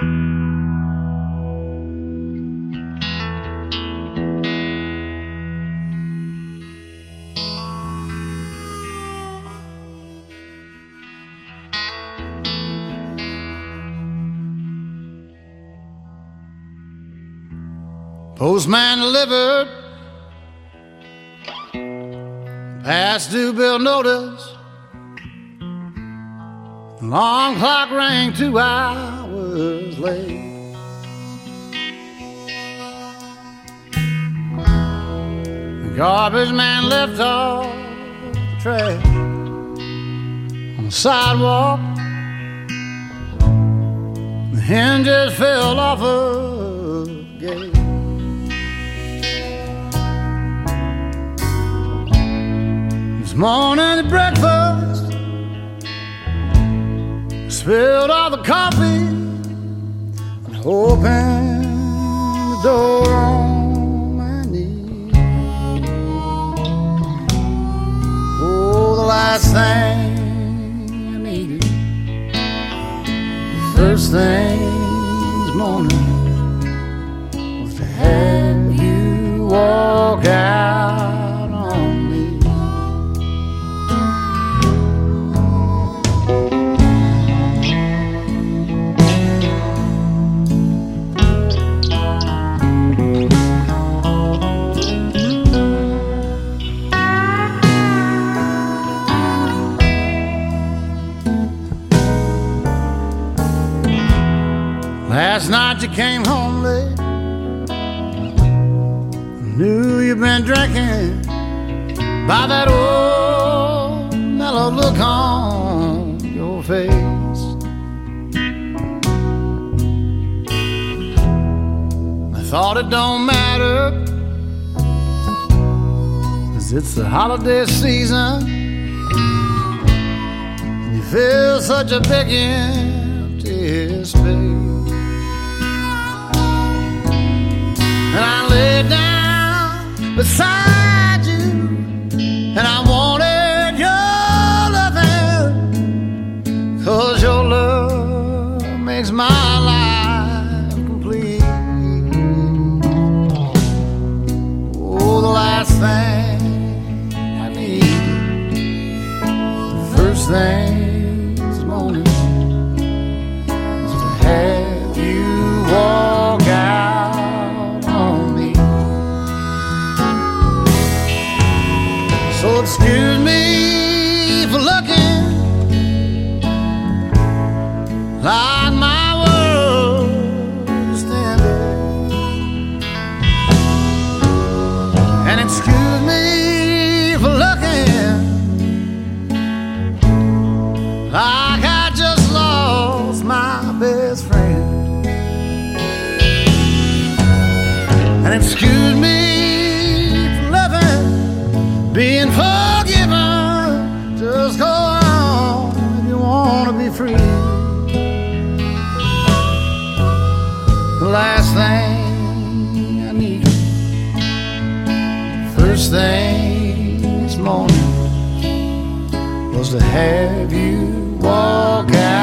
Postman delivered past due bill notice. The long clock rang 2 hours late. The garbage man left off the trash on the sidewalk. The hinges fell off a gate. This morning at breakfast, spilled all the coffee and opened the door on my knee. Oh, the last thing I needed, the first thing this morning, was to have you walk out on me. Last night you came home late. I knew you'd been drinking by that old mellow look on your face. I thought it don't matter, 'cause it's the holiday season and you feel such a big empty space. And I lay down beside you, and I wanted your loving, 'cause your love makes my life complete. Oh, the last thing I need, the first thing this morning, is to have you walk out. So excuse me for looking like my world is ended, and excuse me for looking like I just lost my best friend, and excuse me being forgiven. Just go on if you want to be free. The last thing I need, first thing this morning, was to have you walk out